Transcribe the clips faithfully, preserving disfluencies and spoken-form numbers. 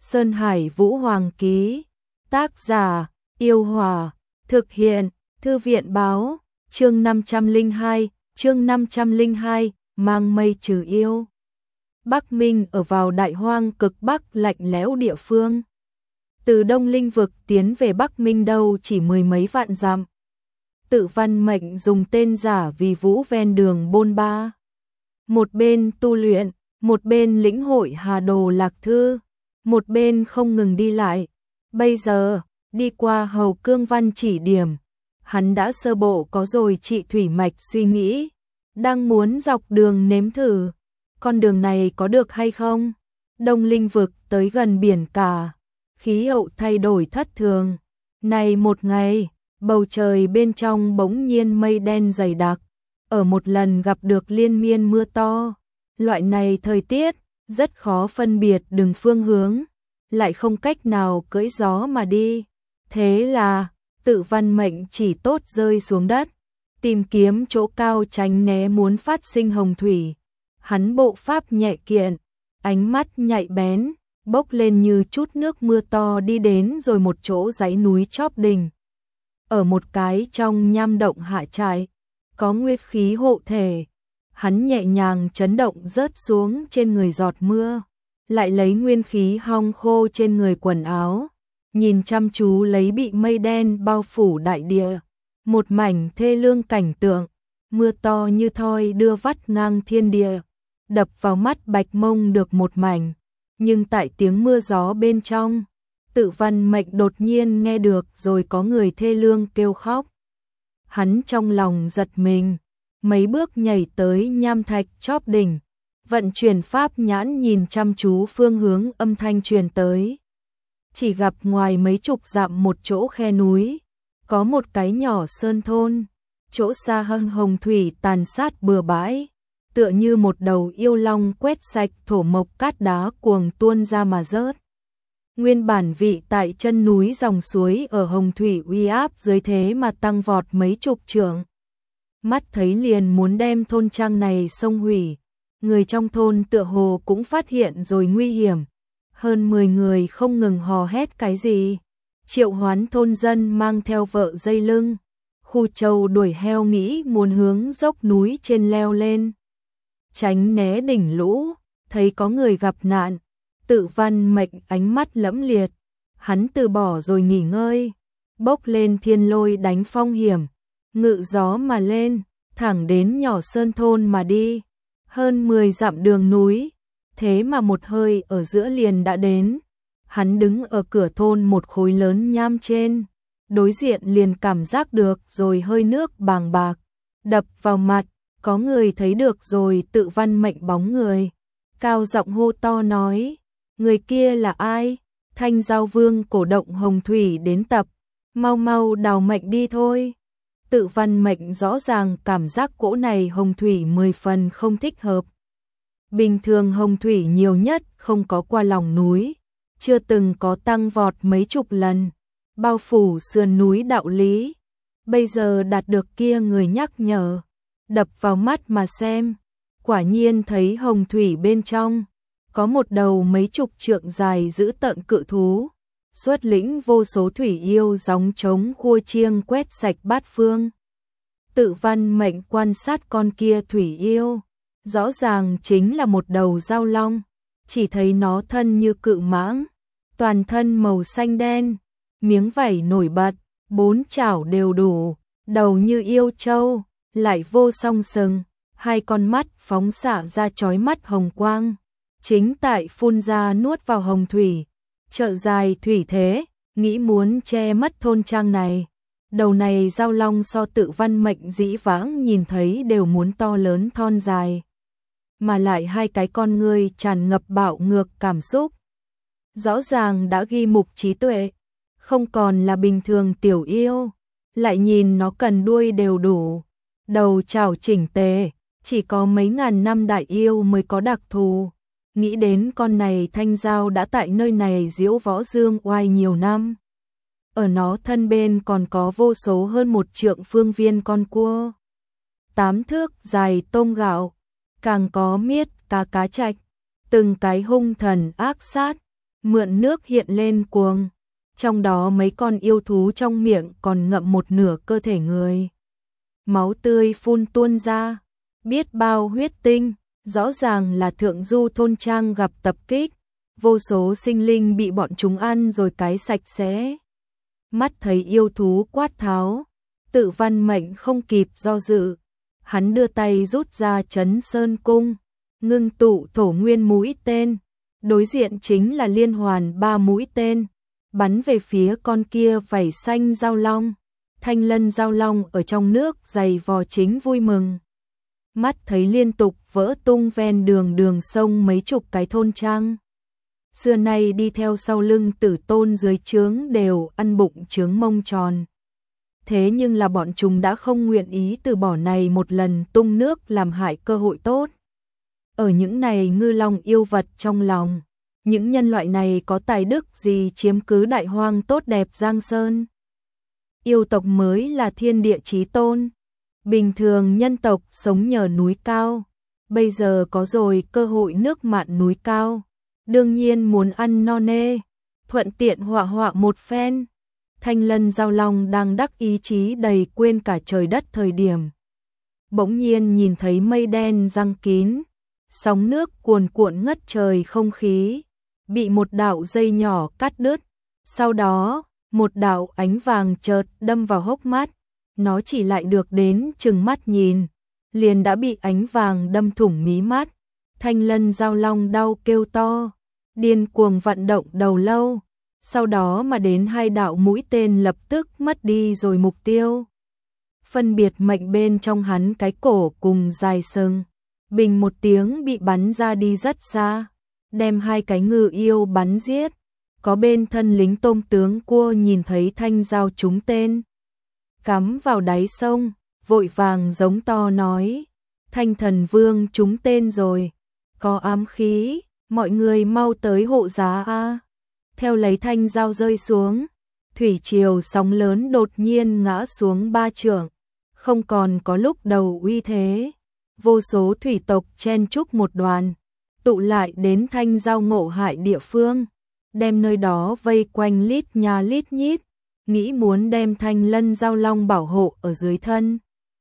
Sơn Hải Vũ Hoàng ký. Tác giả, Yêu Hòa. Thực hiện, Thư viện báo. Chương năm trăm lẻ hai, chương năm trăm lẻ hai, mang mây trừ yêu. Bắc Minh ở vào đại hoang cực bắc lạnh lẽo địa phương. Từ Đông Linh vực tiến về Bắc Minh đâu chỉ mười mấy vạn dặm. Tự Văn Mệnh dùng tên giả vì Vũ ven đường bôn ba. Một bên tu luyện, một bên lĩnh hội Hà Đồ Lạc Thư, một bên không ngừng đi lại. Bây giờ, đi qua Hầu Cương Văn chỉ điểm, hắn đã sơ bộ có rồi trị thủy mạch suy nghĩ, đang muốn dọc đường nếm thử. Con đường này có được hay không? Đông Linh vực tới gần biển cả, khí hậu thay đổi thất thường. Này một ngày, bầu trời bên trong bỗng nhiên mây đen dày đặc, ở một lần gặp được liên miên mưa to. Loại này thời tiết, rất khó phân biệt đường phương hướng, lại không cách nào cưỡi gió mà đi. Thế là, Tự Văn Mệnh chỉ tốt rơi xuống đất, tìm kiếm chỗ cao tránh né muốn phát sinh hồng thủy. Hắn bộ pháp nhẹ kiện, ánh mắt nhạy bén, bốc lên như chút nước mưa to đi đến rồi một chỗ dãy núi chóp đỉnh. Ở một cái trong nham động hạ trại, có nguyên khí hộ thể. Hắn nhẹ nhàng chấn động rớt xuống trên người giọt mưa, lại lấy nguyên khí hong khô trên người quần áo, nhìn chăm chú lấy bị mây đen bao phủ đại địa. Một mảnh thê lương cảnh tượng, mưa to như thoi đưa vắt ngang thiên địa, đập vào mắt Bạch Mông được một mảnh. Nhưng tại tiếng mưa gió bên trong, Tự Văn Mệnh đột nhiên nghe được rồi có người thê lương kêu khóc. Hắn trong lòng giật mình, mấy bước nhảy tới nham thạch chóp đỉnh, vận chuyển pháp nhãn nhìn chăm chú phương hướng âm thanh truyền tới. Chỉ gặp ngoài mấy chục dặm một chỗ khe núi, có một cái nhỏ sơn thôn, chỗ xa hơn hồng thủy tàn sát bừa bãi, tựa như một đầu yêu long quét sạch thổ mộc cát đá cuồng tuôn ra mà rớt. Nguyên bản vị tại chân núi dòng suối ở hồng thủy uy áp dưới thế mà tăng vọt mấy chục trượng. Mắt thấy liền muốn đem thôn trang này xông hủy, người trong thôn tựa hồ cũng phát hiện rồi nguy hiểm. Hơn mười người không ngừng hò hét cái gì. Triệu Hoán thôn dân mang theo vợ dây lưng, Khu Châu đuổi heo nghĩ muốn hướng dốc núi trên leo lên, tránh né đỉnh lũ. Thấy có người gặp nạn, Tự Văn Mệnh ánh mắt lẫm liệt, hắn từ bỏ rồi nghỉ ngơi, bốc lên thiên lôi đánh phong hiểm, ngự gió mà lên, thẳng đến nhỏ sơn thôn mà đi. Hơn mười dặm đường núi, thế mà một hơi ở giữa liền đã đến. Hắn đứng ở cửa thôn một khối lớn nham trên, đối diện liền cảm giác được rồi hơi nước bàng bạc đập vào mặt. Có người thấy được rồi Tự Văn Mệnh bóng người, cao giọng hô to nói: người kia là ai? Thanh Giao Vương cổ động hồng thủy đến tập, mau mau đào mệnh đi thôi. Tự Văn Mệnh rõ ràng cảm giác cỗ này hồng thủy mười phần không thích hợp. Bình thường hồng thủy nhiều nhất không có qua lòng núi, chưa từng có tăng vọt mấy chục lần, bao phủ sườn núi đạo lý. Bây giờ đạt được kia người nhắc nhở, đập vào mắt mà xem, quả nhiên thấy hồng thủy bên trong có một đầu mấy chục trượng dài dữ tợn cự thú, xuất lĩnh vô số thủy yêu gióng trống khua chiêng quét sạch bát phương. Tự Văn Mệnh quan sát con kia thủy yêu, rõ ràng chính là một đầu dao long, chỉ thấy nó thân như cự mãng, toàn thân màu xanh đen, miếng vảy nổi bật, bốn chảo đều đủ, đầu như yêu trâu, lại vô song sừng, hai con mắt phóng xạ ra chói mắt hồng quang, chính tại phun ra nuốt vào hồng thủy, trợ dài thủy thế, nghĩ muốn che mất thôn trang này. Đầu này dao long so Tự Văn Mệnh dĩ vãng nhìn thấy đều muốn to lớn thon dài, mà lại hai cái con ngươi tràn ngập bạo ngược cảm xúc, rõ ràng đã ghi mục trí tuệ, không còn là bình thường tiểu yêu. Lại nhìn nó cần đuôi đều đủ, đầu chảo chỉnh tề, chỉ có mấy ngàn năm đại yêu mới có đặc thù. Nghĩ đến con này Thanh Giao đã tại nơi này diễu võ dương oai nhiều năm. Ở nó thân bên còn có vô số hơn một trượng phương viên con cua, tám thước dài tôm gạo, càng có miết cá cá trạch, từng cái hung thần ác sát, mượn nước hiện lên cuồng. Trong đó mấy con yêu thú trong miệng còn ngậm một nửa cơ thể người. Máu tươi phun tuôn ra, biết bao huyết tinh, rõ ràng là thượng du thôn trang gặp tập kích, vô số sinh linh bị bọn chúng ăn rồi cái sạch sẽ. Mắt thấy yêu thú quát tháo, Tự Văn Mệnh không kịp do dự, hắn đưa tay rút ra Trấn Sơn cung, ngưng tụ thổ nguyên mũi tên, đối diện chính là liên hoàn ba mũi tên, bắn về phía con kia vảy xanh giao long. Thanh lân giao long ở trong nước giày vò chính vui mừng. Mắt thấy liên tục vỡ tung ven đường đường sông mấy chục cái thôn trang. Xưa nay đi theo sau lưng Tử Tôn dưới trướng đều ăn bụng trướng mông tròn. Thế nhưng là bọn chúng đã không nguyện ý từ bỏ này một lần tung nước làm hại cơ hội tốt. Ở những này ngư long yêu vật trong lòng, những nhân loại này có tài đức gì chiếm cứ đại hoang tốt đẹp Giang Sơn. Yêu tộc mới là thiên địa chí tôn. Bình thường nhân tộc sống nhờ núi cao, bây giờ có rồi cơ hội nước mặn núi cao, đương nhiên muốn ăn no nê, thuận tiện họa họa một phen. Thanh lân giao long đang đắc ý chí đầy quên cả trời đất thời điểm. Bỗng nhiên nhìn thấy mây đen giăng kín, sóng nước cuồn cuộn ngất trời không khí, bị một đạo dây nhỏ cắt đứt. Sau đó, một đạo ánh vàng chợt đâm vào hốc mắt, nó chỉ lại được đến chừng mắt nhìn, liền đã bị ánh vàng đâm thủng mí mắt. Thanh lân giao long đau kêu to, điên cuồng vận động đầu lâu, sau đó mà đến hai đạo mũi tên lập tức mất đi rồi mục tiêu. Phân biệt mệnh bên trong hắn cái cổ cùng dài sừng, bình một tiếng bị bắn ra đi rất xa, đem hai cái ngư yêu bắn giết. Có bên thân lính tôm tướng cua nhìn thấy thanh dao trúng tên, cắm vào đáy sông, vội vàng giống to nói, Thanh thần vương trúng tên rồi, có ám khí, mọi người mau tới hộ giá a. Theo lấy thanh dao rơi xuống, thủy triều sóng lớn đột nhiên ngã xuống ba trượng, không còn có lúc đầu uy thế. Vô số thủy tộc chen chúc một đoàn, tụ lại đến thanh dao ngộ hại địa phương, đem nơi đó vây quanh lít nhà lít nhít, nghĩ muốn đem thanh lân giao long bảo hộ ở dưới thân.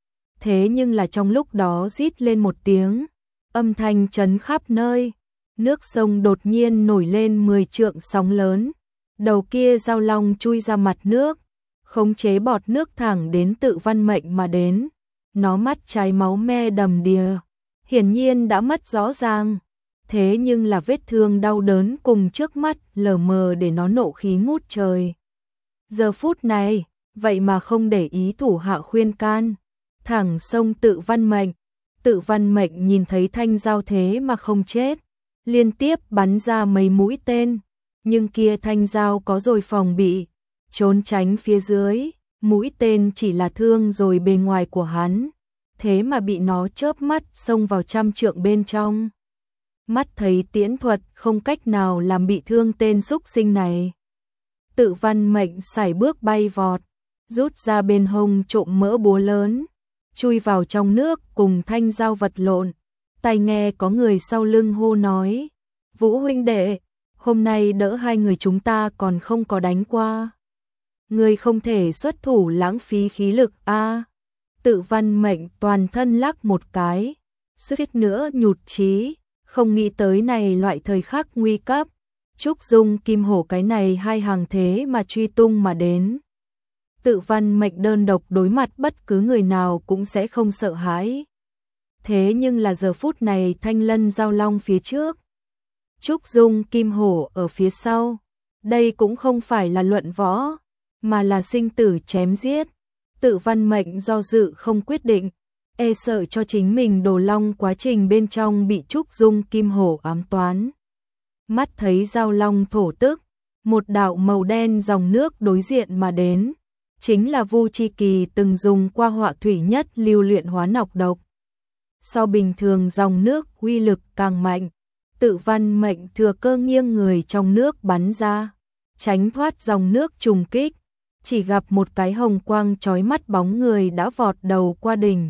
Thế nhưng là trong lúc đó rít lên một tiếng, âm thanh chấn khắp nơi, nước sông đột nhiên nổi lên mười trượng sóng lớn, đầu kia giao long chui ra mặt nước, khống chế bọt nước thẳng đến Tự Văn Mệnh mà đến. Nó mắt trái máu me đầm đìa, hiển nhiên đã mất rõ ràng. Thế nhưng là vết thương đau đớn cùng trước mắt lờ mờ để nó nộ khí ngút trời. Giờ phút này, vậy mà không để ý thủ hạ khuyên can, thẳng xông Tự Văn Mệnh. Tự Văn Mệnh nhìn thấy thanh dao thế mà không chết, liên tiếp bắn ra mấy mũi tên, nhưng kia thanh dao có rồi phòng bị, trốn tránh phía dưới, mũi tên chỉ là thương rồi bề ngoài của hắn, thế mà bị nó chớp mắt xông vào trăm trượng bên trong. Mắt thấy tiễn thuật không cách nào làm bị thương tên xúc sinh này. Tự Văn Mệnh sải bước bay vọt, rút ra bên hông trộm mỡ búa lớn, chui vào trong nước cùng thanh dao vật lộn. Tai nghe có người sau lưng hô nói, Vũ huynh đệ, hôm nay đỡ hai người chúng ta còn không có đánh qua. Người không thể xuất thủ lãng phí khí lực a. À. Tự Văn Mệnh toàn thân lắc một cái, suýt nữa nhụt chí, không nghĩ tới này loại thời khắc nguy cấp, Trúc Dung Kim Hổ cái này hai hàng thế mà truy tung mà đến. Tự Văn Mệnh đơn độc đối mặt bất cứ người nào cũng sẽ không sợ hãi. Thế nhưng là giờ phút này thanh lân giao long phía trước, Trúc Dung Kim Hổ ở phía sau, đây cũng không phải là luận võ, mà là sinh tử chém giết. Tự Văn Mệnh do dự không quyết định, e sợ cho chính mình đồ long quá trình bên trong bị Trúc Dung Kim Hổ ám toán. Mắt thấy giao long thổ tức, một đạo màu đen dòng nước đối diện mà đến, chính là Vu Chi Kỳ từng dùng qua họa thủy nhất lưu luyện hóa nọc độc. So bình thường dòng nước uy lực càng mạnh, Tự Văn Mệnh thừa cơ nghiêng người trong nước bắn ra, tránh thoát dòng nước trùng kích, chỉ gặp một cái hồng quang chói mắt bóng người đã vọt đầu qua đỉnh,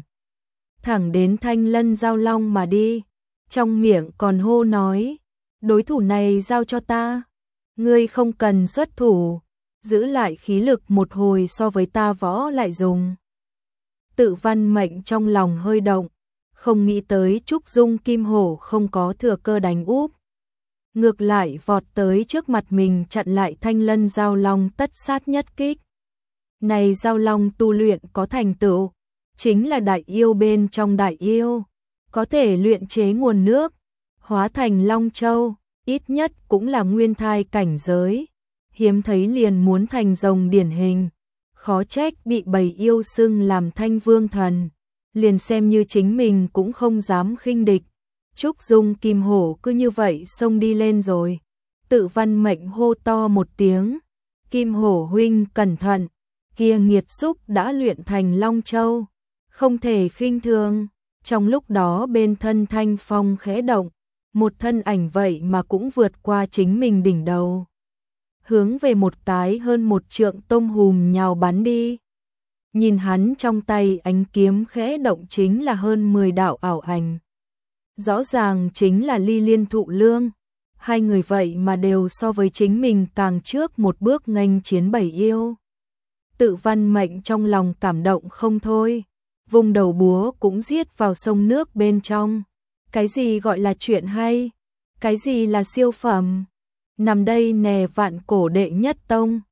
thẳng đến thanh lân giao long mà đi, trong miệng còn hô nói, đối thủ này giao cho ta. Ngươi không cần xuất thủ, giữ lại khí lực một hồi so với ta võ lại dùng. Tự Văn Mệnh trong lòng hơi động, không nghĩ tới Trúc Dung Kim Hổ không có thừa cơ đánh úp. Ngược lại vọt tới trước mặt mình chặn lại Thanh Lân Giao Long tất sát nhất kích. Này Giao Long tu luyện có thành tựu, chính là đại yêu bên trong đại yêu, có thể luyện chế nguồn nước, hóa thành Long Châu, ít nhất cũng là nguyên thai cảnh giới, hiếm thấy liền muốn thành rồng điển hình, khó trách bị bầy yêu xưng làm Thanh Vương Thần, liền xem như chính mình cũng không dám khinh địch. Trúc Dung Kim Hổ cứ như vậy xông đi lên rồi. Tự Văn Mệnh hô to một tiếng, Kim Hổ huynh cẩn thận, kia nghiệt xúc đã luyện thành Long Châu, không thể khinh thường. Trong lúc đó bên thân Thanh Phong khẽ động, một thân ảnh vậy mà cũng vượt qua chính mình đỉnh đầu, hướng về một cái hơn một trượng tôm hùm nhào bắn đi. Nhìn hắn trong tay ánh kiếm khẽ động chính là hơn mười đạo ảo ảnh. Rõ ràng chính là Ly Liên Thụ Lương, hai người vậy mà đều so với chính mình càng trước một bước nghênh chiến bầy yêu. Tự Văn Mệnh trong lòng cảm động không thôi, vùng đầu búa cũng giết vào sông nước bên trong. Cái gì gọi là chuyện hay? Cái gì là siêu phẩm? Nằm đây nè vạn cổ đệ nhất tông.